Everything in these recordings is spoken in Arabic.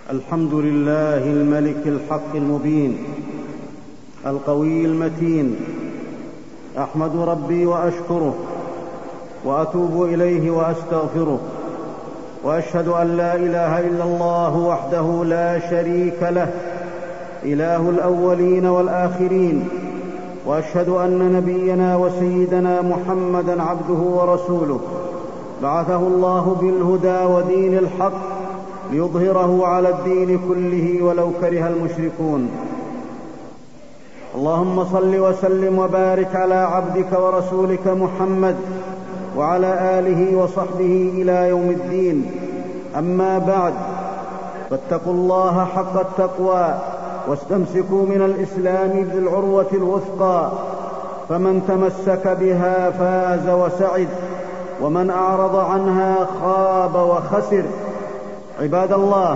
الحمد لله الملك الحق المبين القوي المتين، أحمد ربي وأشكره وأتوب إليه وأستغفره، وأشهد أن لا إله إلا الله وحده لا شريك له، إله الأولين والآخرين، وأشهد أن نبينا وسيدنا محمدًا عبده ورسوله، بعثه الله بالهدى ودين الحق ليظهره على الدين كله ولو كره المشركون. اللهم صل وسلم وبارك على عبدك ورسولك محمد وعلى آله وصحبه إلى يوم الدين. أما بعد، فاتقوا الله حق التقوى واستمسكوا من الإسلام بالعروة الوثقى، فمن تمسك بها فاز وسعد، ومن أعرض عنها خاب وخسر. عباد الله،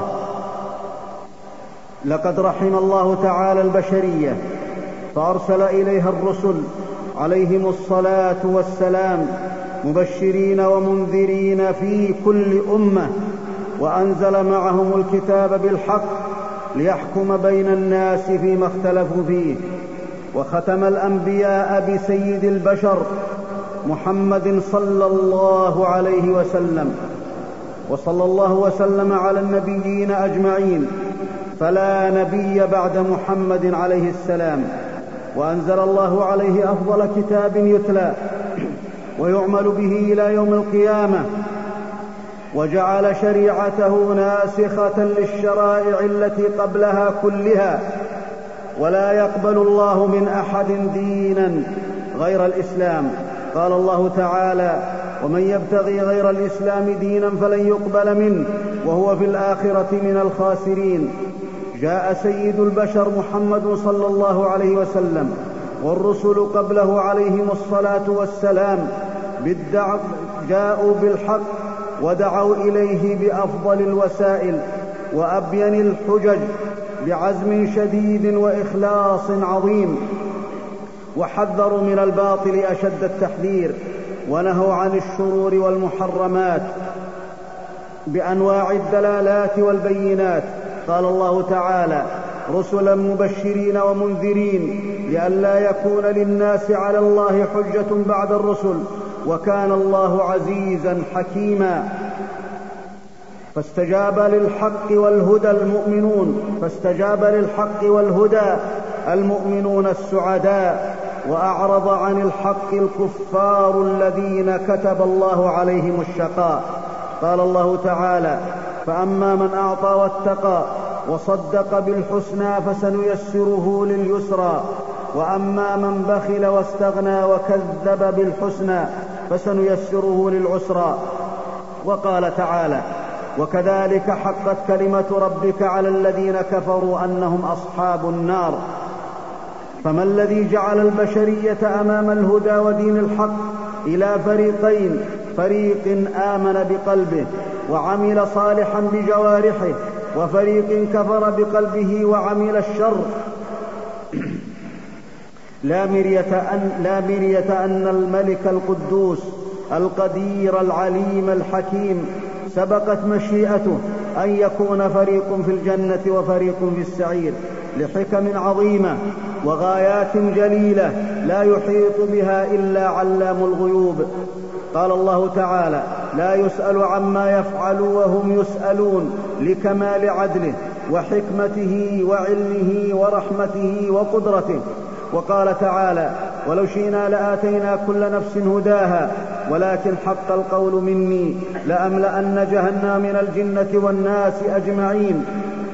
لقد رحم الله تعالى البشرية فأرسل إليها الرسل عليهم الصلاة والسلام مبشرين ومنذرين في كل أمة، وأنزل معهم الكتاب بالحق ليحكم بين الناس فيما اختلفوا فيه، وختم الأنبياء بسيد البشر محمد صلى الله عليه وسلم، وصلى الله وسلم على النبيين أجمعين، فلا نبي بعد محمد عليه السلام، وأنزل الله عليه أفضل كتاب يتلى ويعمل به إلى يوم القيامة، وجعل شريعته ناسخة للشرائع التي قبلها كلها، ولا يقبل الله من أحد دينا غير الإسلام. قال الله تعالى: ومن يبتغي غير الإسلام دينا فلن يقبل منه وهو في الآخرة من الخاسرين. جاء سيد البشر محمد صلى الله عليه وسلم والرسل قبله عليهم الصلاة والسلام جاءوا بالحق ودعوا إليه بأفضل الوسائل وأبين الحجج بعزم شديد وإخلاص عظيم، وحذروا من الباطل أشد التحذير، ونهوا عن الشرور والمحرمات بأنواع الدلالات والبينات. قال الله تعالى: رسلا مبشرين ومنذرين لئلا يكون للناس على الله حجة بعد الرسل، وكان الله عزيزا حكيما. فاستجاب للحق والهدى المؤمنون السعداء، وأعرض عن الحق الكفار الذين كتب الله عليهم الشقاء. قال الله تعالى: فأما من أعطى واتقى وصدق بالحسنى فسنيسره لليسرى، وأما من بخل واستغنى وكذب بالحسنى فسنيسره للعسرى. وقال تعالى: وكذلك حقت كلمة ربك على الذين كفروا أنهم أصحاب النار. فما الذي جعل البشرية أمام الهدى ودين الحق إلى فريقين: فريق آمن بقلبه وعمل صالحا بجوارحه، وفريق كفر بقلبه وعمل الشر؟ لا مرية أن الملك القدوس القدير العليم الحكيم سبقت مشيئته أن يكون فريق في الجنة وفريق في السعير، لحكم عظيمة وغايات جليلة لا يحيط بها إلا علام الغيوب. قال الله تعالى: لا يسأل عما يفعل وهم يسألون، لكمال عدله وحكمته وعلمه ورحمته وقدرته. وقال تعالى: ولو شئنا لآتينا كل نفس هداها ولكن حق القول مني لأملأن جهنم من الجنة والناس أجمعين.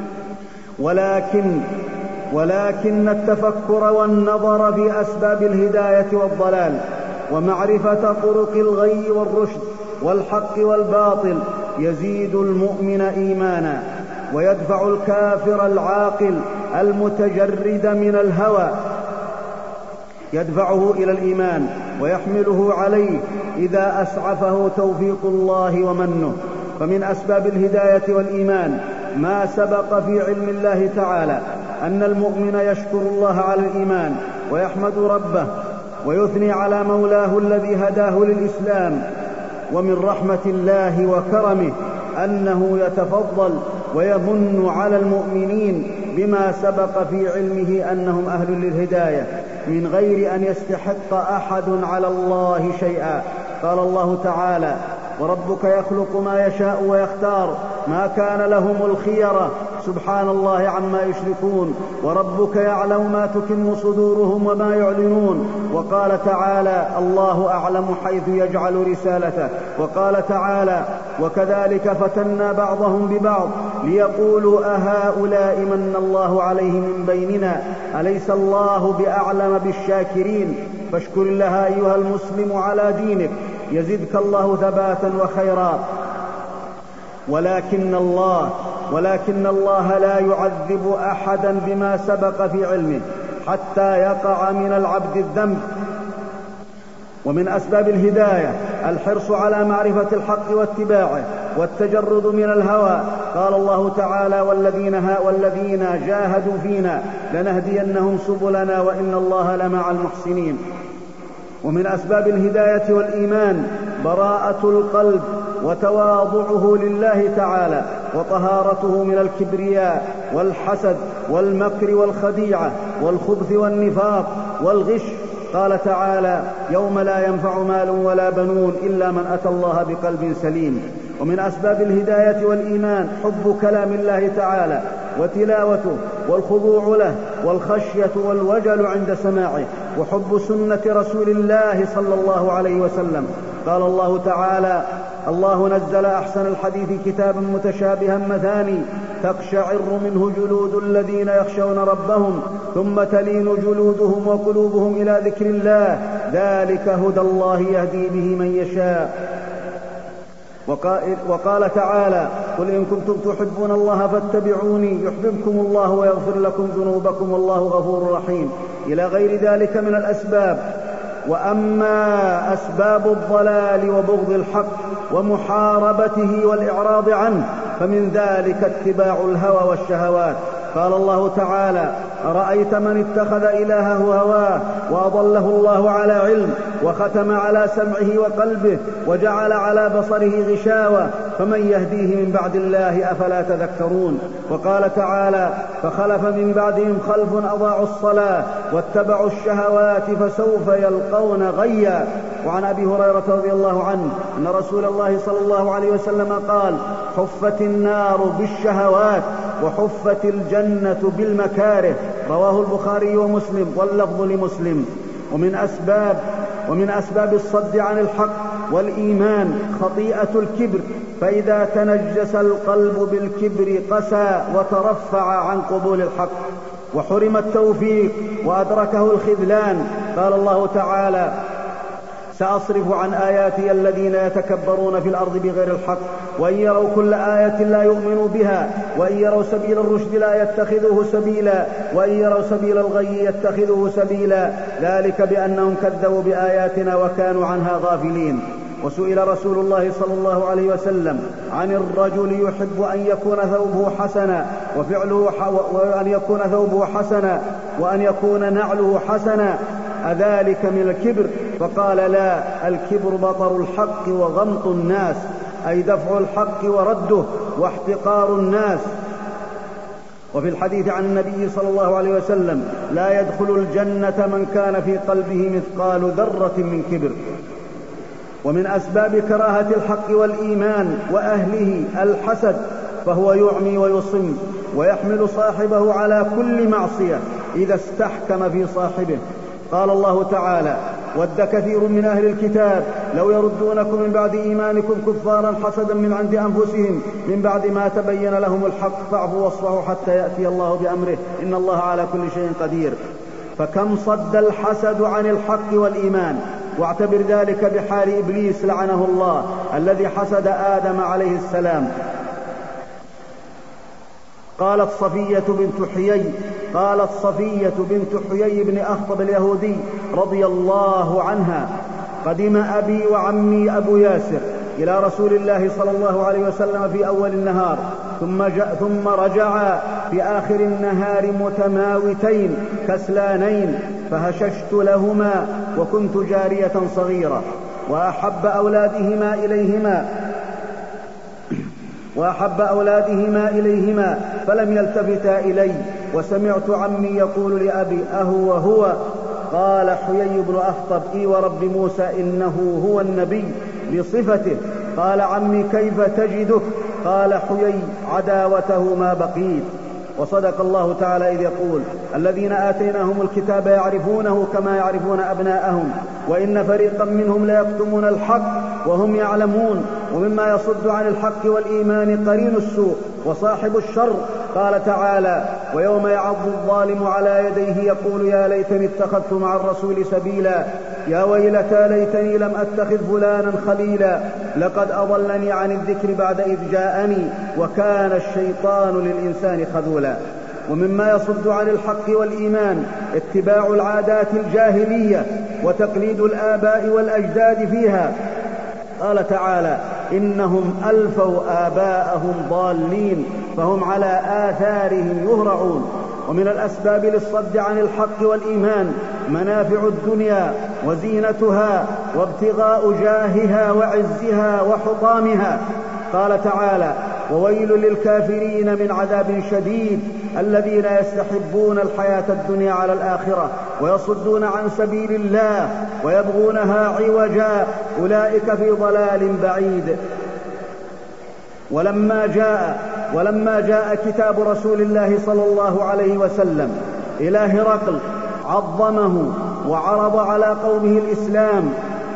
ولكن التفكر والنظر في أسباب الهداية والضلال ومعرفة طرق الغي والرشد والحق والباطل يزيد المؤمن إيمانا، ويدفع الكافر العاقل المتجرد من الهوى يدفعه إلى الإيمان ويحمله عليه إذا أسعفه توفيق الله ومنه. فمن أسباب الهداية والإيمان ما سبق في علم الله تعالى أن المؤمن يشكر الله على الإيمان ويحمد ربه ويثني على مولاه الذي هداه للإسلام. ومن رحمة الله وكرمه أنه يتفضل ويمن على المؤمنين بما سبق في علمه أنهم أهل للهداية من غير أن يستحق أحد على الله شيئا. قال الله تعالى: وربك يخلق ما يشاء ويختار ما كان لهم الخيرة سبحان الله عما يشركون وربك يعلم ما تكن صدورهم وما يعلنون. وقال تعالى: الله أعلم حيث يجعل رسالته. وقال تعالى: وكذلك فتنا بعضهم ببعض ليقولوا أهؤلاء من الله عليهم من بيننا أليس الله بأعلم بالشاكرين. فاشكر الله أيها المسلم على دينك يزدك الله ثباتا وخيرا. ولكن الله لا يعذب أحدا بما سبق في علمه حتى يقع من العبد الذنب. ومن أسباب الهداية الحرص على معرفة الحق واتباعه والتجرد من الهوى. قال الله تعالى: والذين جاهدوا فينا لنهدينهم سبلنا وإن الله لمع المحسنين. ومن أسباب الهداية والإيمان براءة القلب وتواضعه لله تعالى وطهارته من الكبرياء والحسد والمكر والخديعة والخبث والنفاق والغش. قال تعالى: يوم لا ينفع مال ولا بنون إلا من أتى الله بقلب سليم. ومن أسباب الهداية والإيمان حب كلام الله تعالى وتلاوته والخضوع له والخشية والوجل عند سماعه وحب سنة رسول الله صلى الله عليه وسلم. قال الله تعالى: الله نزل أحسن الحديث كتابا متشابها مثاني تقشعر منه جلود الذين يخشون ربهم ثم تلين جلودهم وقلوبهم إلى ذكر الله ذلك هدى الله يهدي به من يشاء. وقال تعالى: قل إن كنتم تحبون الله فاتبعوني يحببكم الله ويغفر لكم ذنوبكم والله غفور رحيم، إلى غير ذلك من الأسباب. وأما أسباب الضلال وبغض الحق ومحاربته والإعراض عنه فمن ذلك اتباع الهوى والشهوات. قال الله تعالى: أرأيت من اتخذ إلهه هواه وأضله الله على علم وختم على سمعه وقلبه وجعل على بصره غشاوة فمن يهديه من بعد الله أفلا تذكرون. وقال تعالى: فخلف من بعدهم خلف أضاعوا الصلاة واتبعوا الشهوات فسوف يلقون غيا. وعن أبي هريرة رضي الله عنه أن رسول الله صلى الله عليه وسلم قال: حفت النار بالشهوات وحفت الجنة بالمكاره. رواه البخاري ومسلم واللفظ لمسلم. ومن أسباب الصد عن الحق والإيمان خطيئة الكبر، فإذا تنجس القلب بالكبر قسى وترفع عن قبول الحق وحرم التوفيق وأدركه الخذلان. قال الله تعالى: سأصرف عن آياتي الذين يتكبرون في الأرض بغير الحق وإن يروا كل آية لا يؤمنوا بها وإن يروا سبيل الرشد لا يتخذوه سبيلا وإن يروا سبيل الغي يتخذوه سبيلا ذلك بأنهم كذبوا بآياتنا وكانوا عنها غافلين. وسئل رسول الله صلى الله عليه وسلم عن الرجل يحب أن يكون ثوبه حسنا وأن يكون نعله حسنا أذلك من الكبر؟ فقال: لا، الكبر بطر الحق وغمط الناس، أي دفع الحق ورده واحتقار الناس. وفي الحديث عن النبي صلى الله عليه وسلم: لا يدخل الجنة من كان في قلبه مثقال ذرة من كبر. ومن أسباب كراهة الحق والإيمان وأهله الحسد، فهو يعمي ويصم ويحمل صاحبه على كل معصية إذا استحكم في صاحبه. قال الله تعالى: ود كثير من أهل الكتاب لو يردونكم من بعد إيمانكم كفارا حسدا من عند أنفسهم من بعد ما تبين لهم الحق فاعفوا واصفحوا حتى يأتي الله بأمره إن الله على كل شيء قدير. فكم صد الحسد عن الحق والإيمان، واعتبر ذلك بحال إبليس لعنه الله الذي حسد آدم عليه السلام. قالت صفية بنت حيي بن أخطب اليهودي رضي الله عنها: قدم أبي وعمي أبو ياسر إلى رسول الله صلى الله عليه وسلم في أول النهار ثم رجعا في آخر النهار متماوتين كسلانين، فهششت لهما وكنت جارية صغيرة وأحب أولادهما إليهما وأحب أولادهما إليهما فلم يلتفتا إلي، وسمعت عمي يقول لأبي: أهو هو؟ قال حيي بن أخطب: إي ورب موسى إنه هو النبي بصفته. قال عمي: كيف تجدك؟ قال حيي: عداوته ما بقيت. وصدق الله تعالى إذ يقول: الذين آتيناهم الكتاب يعرفونه كما يعرفون أبناءهم وإن فريقا منهم ليكتمون الحق وهم يعلمون. ومما يصد عن الحق والإيمان قرين السوء وصاحب الشر. قال تعالى: ويوم يعض الظالم على يديه يقول يا ليتني اتخذت مع الرسول سبيلا، يا ويلتى ليتني لم أتخذ فلانا خليلا، لقد أضلني عن الذكر بعد إذ جاءني وكان الشيطان للإنسان خذولا. ومما يصد عن الحق والإيمان اتباع العادات الجاهلية وتقليد الآباء والأجداد فيها. قال تعالى: إنهم ألفوا آباءهم ضالين فهم على آثارهم يهرعون. ومن الأسباب للصد عن الحق والإيمان منافع الدنيا وزينتها وابتغاء جاهها وعزها وحطامها. قال تعالى: وويل للكافرين من عذاب شديد الذين يستحبون الحياة الدنيا على الآخرة ويصدون عن سبيل الله ويبغونها عوجا أولئك في ضلال بعيد. ولما جاء كتاب رسول الله صلى الله عليه وسلم إلى هرقل عظمه وعرض على قومه الإسلام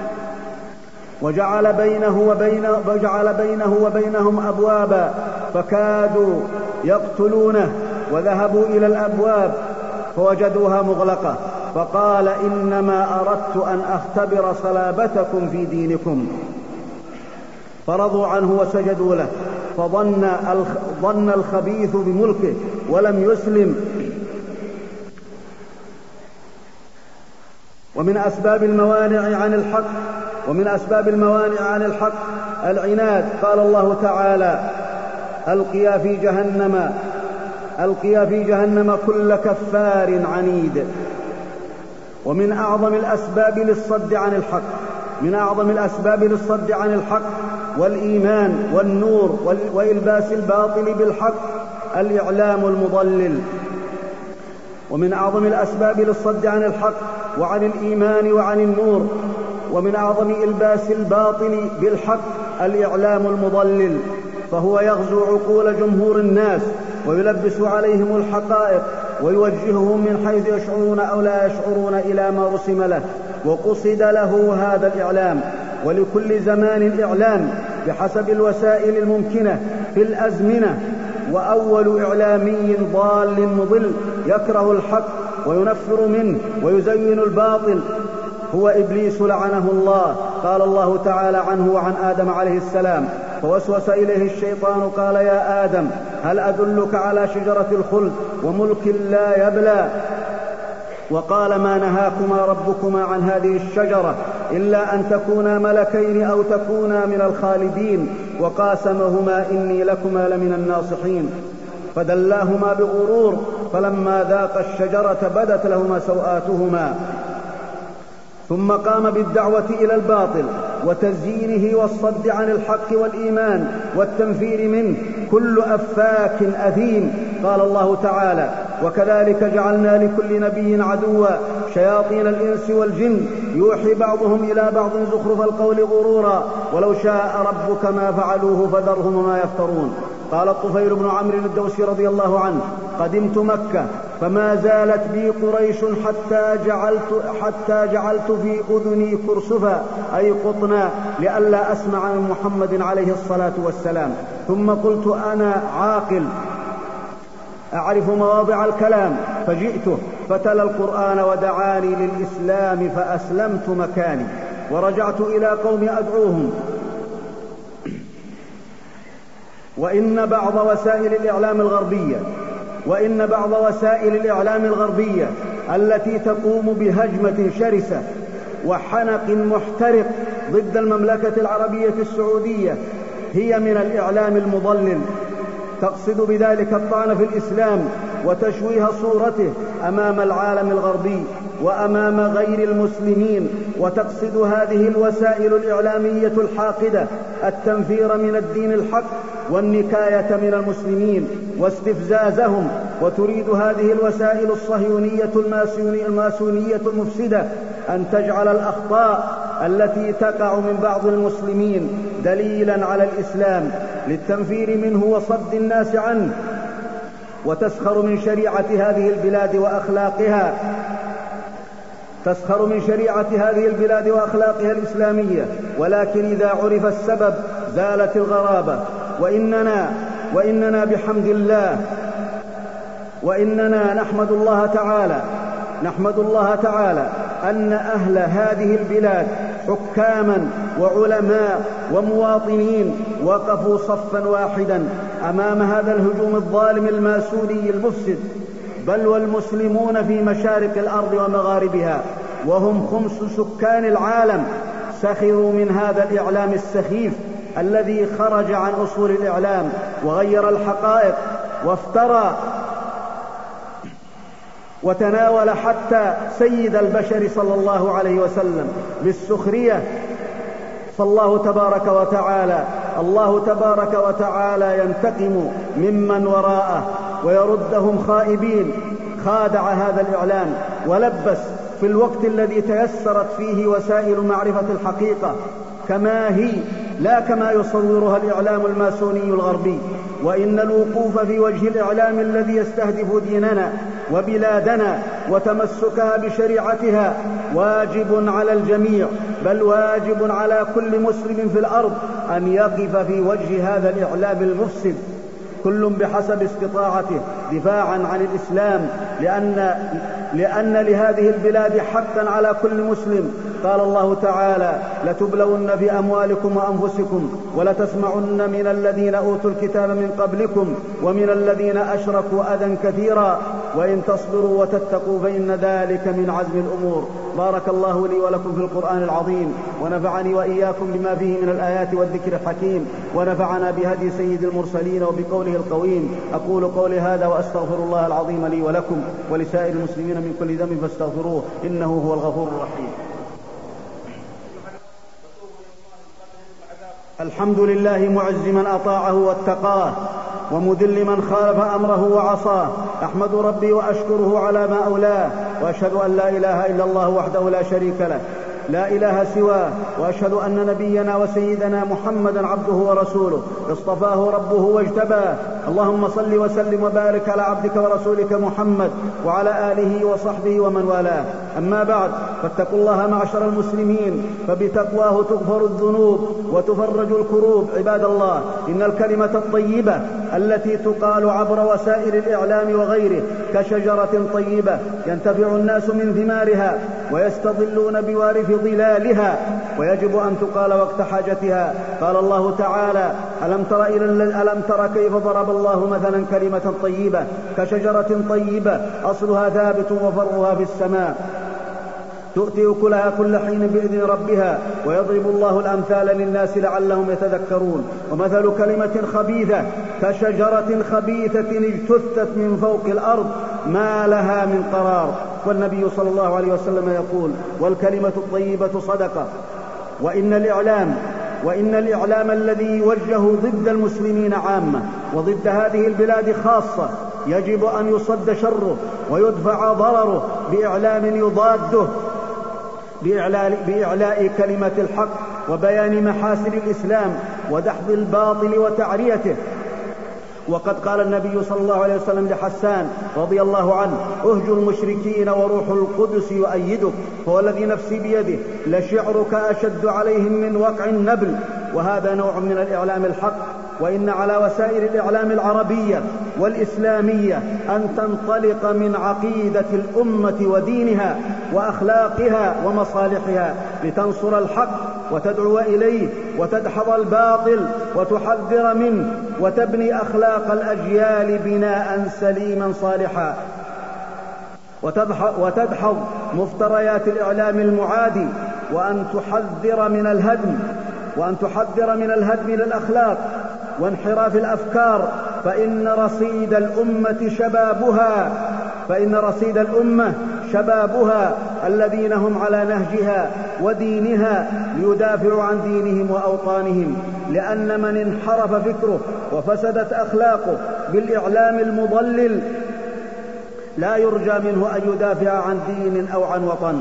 وجعل بينه وبينهم أبوابا فكادوا يقتلونه، وذهبوا إلى الأبواب فوجدوها مغلقة، فقال: إنما أردت أن أختبر صلابتكم في دينكم. فرضوا عنه وسجدوا له، فظن الخبيث بملكه ولم يسلم. ومن أسباب الموانع عن الحق العناد. قال الله تعالى: ألقيا في جهنم كل كفار عنيد. ومن أعظم الأسباب للصد عن الحق والإيمان والنور وإلباس الباطل بالحق الإعلام المضلل. ومن أعظم الأسباب للصد عن الحق وعن الإيمان وعن النور ومن أعظم إلباس الباطل بالحق الإعلام المضلل، فهو يغزو عقول جمهور الناس ويلبس عليهم الحقائق ويوجههم من حيث يشعرون أو لا يشعرون إلى ما رسم له وقصد له هذا الإعلام. ولكل زمان إعلام بحسب الوسائل الممكنة في الأزمنة. وأول إعلامي ضال مضل يكره الحق وينفر منه ويزين الباطل هو إبليس لعنه الله. قال الله تعالى عنه وعن آدم عليه السلام: فوسوس إليه الشيطان قال: يا آدم هل أدلك على شجرة الخلد وملك لا يبلى؟ وقال: ما نهاكما ربكما عن هذه الشجرة إلا أن تكونا ملكين أو تكونا من الخالدين؟ وقاسمهما إني لكما لمن الناصحين. فدلاهما بغرور، فلما ذاقا الشجرة بدت لهما سوآتهما. ثم قام بالدعوة إلى الباطل وتزيينه والصد عن الحق والإيمان والتنفير منه كل أفاك أثيم. قال الله تعالى: وكذلك جعلنا لكل نبي عدوا شياطين الإنس والجن يوحي بعضهم إلى بعض زخرف القول غرورا ولو شاء ربك ما فعلوه فذرهم وما يفترون. قال الطفيل بن عمرو الدوسي رضي الله عنه: قدمت مكة فما زالت بي قريش حتى جعلت في أذني كرسفا أي قطنا لئلا أسمع من محمد عليه الصلاة والسلام. ثم قلت: أنا عاقل أعرف مواضع الكلام، فجئته فتلا القرآن ودعاني للإسلام فأسلمت مكاني ورجعت إلى قوم أدعوهم. وإن بعض وسائل الإعلام الغربية التي تقوم بهجمة شرسة وحنق محترق ضد المملكة العربية السعودية هي من الإعلام المضلل، تقصد بذلك الطعن في الإسلام وتشويه صورته أمام العالم الغربي وأمام غير المسلمين. وتقصد هذه الوسائل الإعلامية الحاقدة التنفير من الدين الحق والنكاية من المسلمين واستفزازهم. وتريد هذه الوسائل الصهيونية الماسونية المفسدة أن تجعل الأخطاء التي تقع من بعض المسلمين دليلا على الإسلام للتنفير منه وصد الناس عنه، وتسخر من شريعة هذه البلاد وأخلاقها، تسخر من شريعة هذه البلاد وأخلاقها الإسلامية. ولكن إذا عرف السبب زالت الغرابة. وإننا بحمد الله نحمد الله تعالى أن أهل هذه البلاد حكاما وعلماء ومواطنين وقفوا صفا واحدا أمام هذا الهجوم الظالم الماسوني المفسد، بل والمسلمون في مشارق الأرض ومغاربها وهم 5 سكان العالم سخروا من هذا الإعلام السخيف الذي خرج عن أصول الإعلام وغير الحقائق وافترى وتناول حتى سيد البشر صلى الله عليه وسلم بالسخرية. فالله تبارك وتعالى ينتقم ممن وراءه ويردهم خائبين. خادع هذا الإعلام ولبس في الوقت الذي تيسرت فيه وسائل معرفة الحقيقة كما هي، لا كما يصورها الإعلام الماسوني الغربي. وإن الوقوف في وجه الإعلام الذي يستهدف ديننا وبلادنا وتمسكها بشريعتها واجب على الجميع، بل واجب على كل مسلم في الأرض أن يقف في وجه هذا الإعلام المفسد، كل بحسب استطاعته دفاعا عن الإسلام، لأن لهذه البلاد حقا على كل مسلم. قال الله تعالى: لتبلون في أموالكم وأنفسكم ولتسمعن من الذين أوتوا الكتاب من قبلكم ومن الذين أشركوا أذى كثيرا وإن تصبروا وتتقوا فإن ذلك من عزم الأمور. بارك الله لي ولكم في القرآن العظيم، ونفعني وإياكم بما فيه من الآيات والذكر الحكيم، ونفعنا بهدي سيد المرسلين وبقوله القويم. أقول قولي هذا وأستغفر الله العظيم لي ولكم ولسائر المسلمين من كل ذنب فاستغفروه إنه هو الغفور الرحيم. الحمد لله معز من أطاعه واتقاه ومذل من خالف أمره وعصاه. أحمد ربي وأشكره على ما أولاه، وأشهد أن لا إله إلا الله وحده لا شريك له لا إله سواه، وأشهد أن نبينا وسيدنا محمدا عبده ورسوله اصطفاه ربه واجتباه. اللهم صل وسلم وبارك على عبدك ورسولك محمد وعلى آله وصحبه ومن والاه. أما بعد، فاتقوا الله معشر المسلمين، فبتقواه تغفر الذنوب وتفرج الكروب. عباد الله، إن الكلمة الطيبة التي تقال عبر وسائل الإعلام وغيره كشجرة طيبة ينتفع الناس من ثمارها ويستظلون بوارث ظلالها، ويجب أن تقال وقت حاجتها. قال الله تعالى: ألم تر كيف ضرب الله مثلا كلمة طيبة كشجرة طيبة أصلها ثابت وفرعها في السماء تؤتي أكلها كل حين بإذن ربها ويضرب الله الأمثال للناس لعلهم يتذكرون. ومثل كلمة خبيثة كشجرة خبيثة اجتثت من فوق الأرض ما لها من قرار. والنبي صلى الله عليه وسلم يقول: والكلمة الطيبة صدقة. وإن الإعلام الذي يوجه ضد المسلمين عامة وضد هذه البلاد خاصة يجب أن يصد شره ويدفع ضرره بإعلام يضاده، بإعلاء كلمة الحق وبيان محاسن الإسلام ودحض الباطل وتعريته. وقد قال النبي صلى الله عليه وسلم لحسان رضي الله عنه: اهجر المشركين وروح القدس يؤيدك، فهو الذي نفسي بيده لشعرك أشد عليهم من وقع النبل. وهذا نوع من الإعلام الحق. وإن على وسائل الإعلام العربية والإسلامية أن تنطلق من عقيدة الأمة ودينها وأخلاقها ومصالحها لتنصر الحق وتدعو إليه وتدحض الباطل وتحذر منه وتبني أخلاق الأجيال بناء سليما صالحا، وتدحض مفتريات الإعلام المعادي، وأن تحذر من الهدم للأخلاق وانحراف الأفكار فإن رصيد الأمة شبابها الذين هم على نهجها ودينها ليدافعوا عن دينهم وأوطانهم، لأن من انحرف فكره وفسدت أخلاقه بالإعلام المضلل لا يرجى منه أن يدافع عن دين أو عن وطن.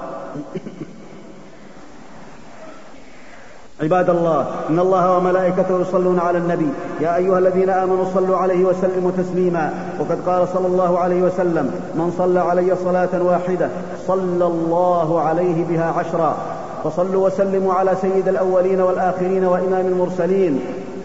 عباد الله، إن الله وملائكته يصلون على النبي يا أيها الذين آمنوا صلوا عليه وسلموا تسليما. وقد قال صلى الله عليه وسلم: من صلى علي صلاة واحدة صلى الله عليه بها 10. فصلوا وسلموا على سيد الأولين والآخرين وإمام المرسلين.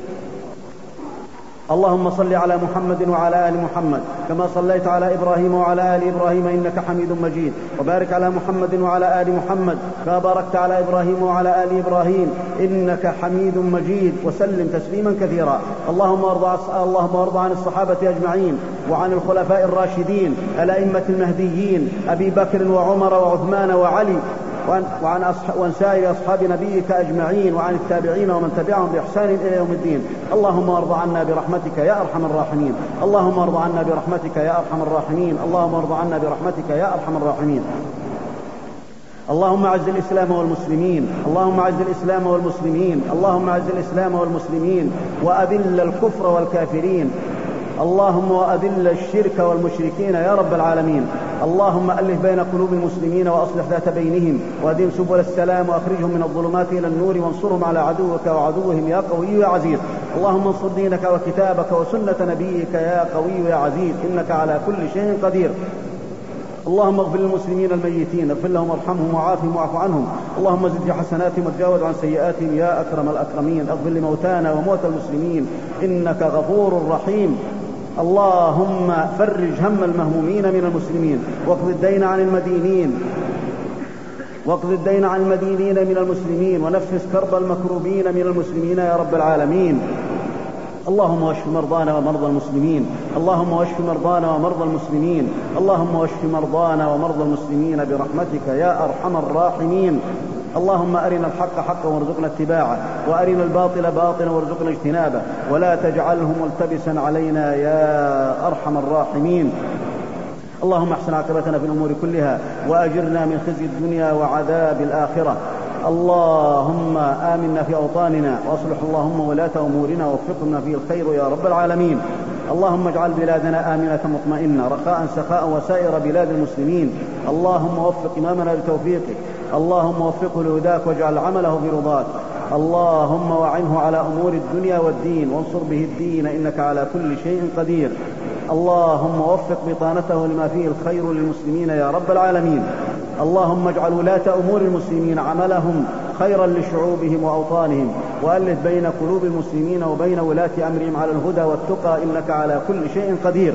اللهم صل على محمد وعلى آل محمد كما صليت على إبراهيم وعلى آل إبراهيم إنك حميد مجيد، وبارك على محمد وعلى آل محمد كما باركت على إبراهيم وعلى آل إبراهيم إنك حميد مجيد، وسلم تسليما كثيرا. اللهم ارض عن الصحابة أجمعين وعن الخلفاء الراشدين الأئمة المهديين أبي بكر وعمر وعثمان وعلي وعن سائر أصحاب نبيك أجمعين، وعن التابعين ومن تبعهم بإحسان إلى يوم الدين. اللهم ارض عنا برحمتك يا أرحم الراحمين. اللهم ارض عنا برحمتك يا أرحم الراحمين. اللهم ارض عنا برحمتك يا أرحم الراحمين. اللهم أعز الإسلام والمسلمين. اللهم أعز الإسلام والمسلمين. اللهم أعز الإسلام والمسلمين وأذل الكفر والكافرين. اللهم وأذل الشرك والمشركين يا رب العالمين. اللهم ألف بين قلوب المسلمين وأصلح ذات بينهم وأدم سبل السلام وأخرجهم من الظلمات إلى النور وانصرهم على عدوك وعدوهم يا قوي يا عزيز. اللهم انصر دينك وكتابك وسنة نبيك يا قوي يا عزيز إنك على كل شيء قدير. اللهم اغفر للمسلمين الميتين، اغفر لهم وارحمهم وعافهم واعف عنهم. اللهم زد في حسناتهم وتجاوز عن سيئاتهم يا أكرم الأكرمين. اغفر لموتانا وموتى المسلمين إنك غفور رحيم. اللهم فرج هم المهمومين من المسلمين واقض الدين عن المدينين من المسلمين ونفس كرب المكروبين من المسلمين يا رب العالمين. اللهم واشف مرضانا ومرضى المسلمين. اللهم واشف مرضانا ومرضى المسلمين. اللهم واشف مرضانا ومرضى المسلمين برحمتك يا أرحم الراحمين. اللهم أرنا الحق حقا وارزقنا اتباعه، وأرنا الباطل باطلا وارزقنا اجتنابه، ولا تجعله ملتبسا علينا يا أرحم الراحمين. اللهم احسن عاقبتنا في الأمور كلها وأجرنا من خزي الدنيا وعذاب الآخرة. اللهم آمنا في أوطاننا وأصلح اللهم ولاة أمورنا ووفقنا فيه الخير يا رب العالمين. اللهم اجعل بلادنا آمنة مطمئنة رخاء سخاء وسائر بلاد المسلمين. اللهم وفق إمامنا لتوفيقك. اللهم وفقه لهداك واجعل عمله برضاك. اللهم وعنه على أمور الدنيا والدين وانصر به الدين إنك على كل شيء قدير. اللهم وفق بطانته لما فيه الخير للمسلمين يا رب العالمين. اللهم اجعل ولاة أمور المسلمين عملهم خيرا لشعوبهم وأوطانهم، وألف بين قلوب المسلمين وبين ولاة أمرهم على الهدى والتقى إنك على كل شيء قدير.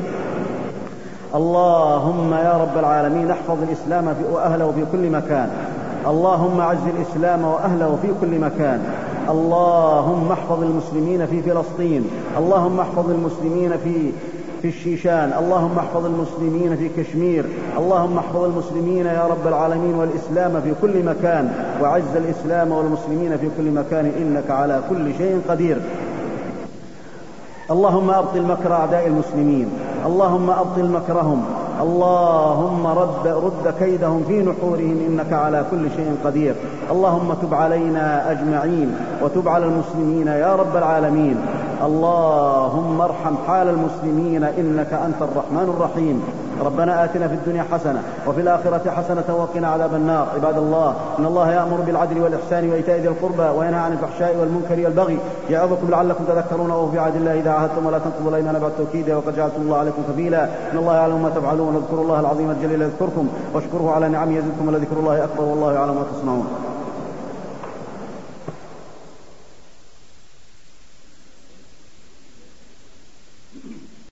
اللهم يا رب العالمين احفظ الإسلام وأهله في كل مكان. اللهم اعز الإسلام وأهله في كل مكان. اللهم احفظ المسلمين في فلسطين. اللهم احفظ المسلمين في الشيشان. اللهم احفظ المسلمين في كشمير. اللهم احفظ المسلمين يا رب العالمين والإسلام في كل مكان، وعز الإسلام والمسلمين في كل مكان إنك على كل شيء قدير. اللهم أبطل مكر أعداء المسلمين. اللهم أبطل مكرهم. اللهم رد كيدهم في نحورهم إنك على كل شيء قدير. اللهم تب علينا أجمعين وتب على المسلمين يا رب العالمين. اللهم ارحم حال المسلمين إنك أنت الرحمن الرحيم. ربنا آتنا في الدنيا حسنة وفي الآخرة حسنة وقنا عذاب النار. عباد الله، إن الله يأمر بالعدل والإحسان وإيتاء ذي القربى وينهى عن الفحشاء والمنكر والبغي يعظكم لعلكم تذكرون. وفي عهد الله إذا عاهدتم ولا تنقضوا الأيمان بعد توكيدها وقد جعلتم الله عليكم كفيلا. إن الله يعلم ما تفعلون. واذكروا الله العظيم الجليل يذكركم واشكروه على نعمه يزدكم ولذكر الله أكبر والله يعلم ما تصنعون.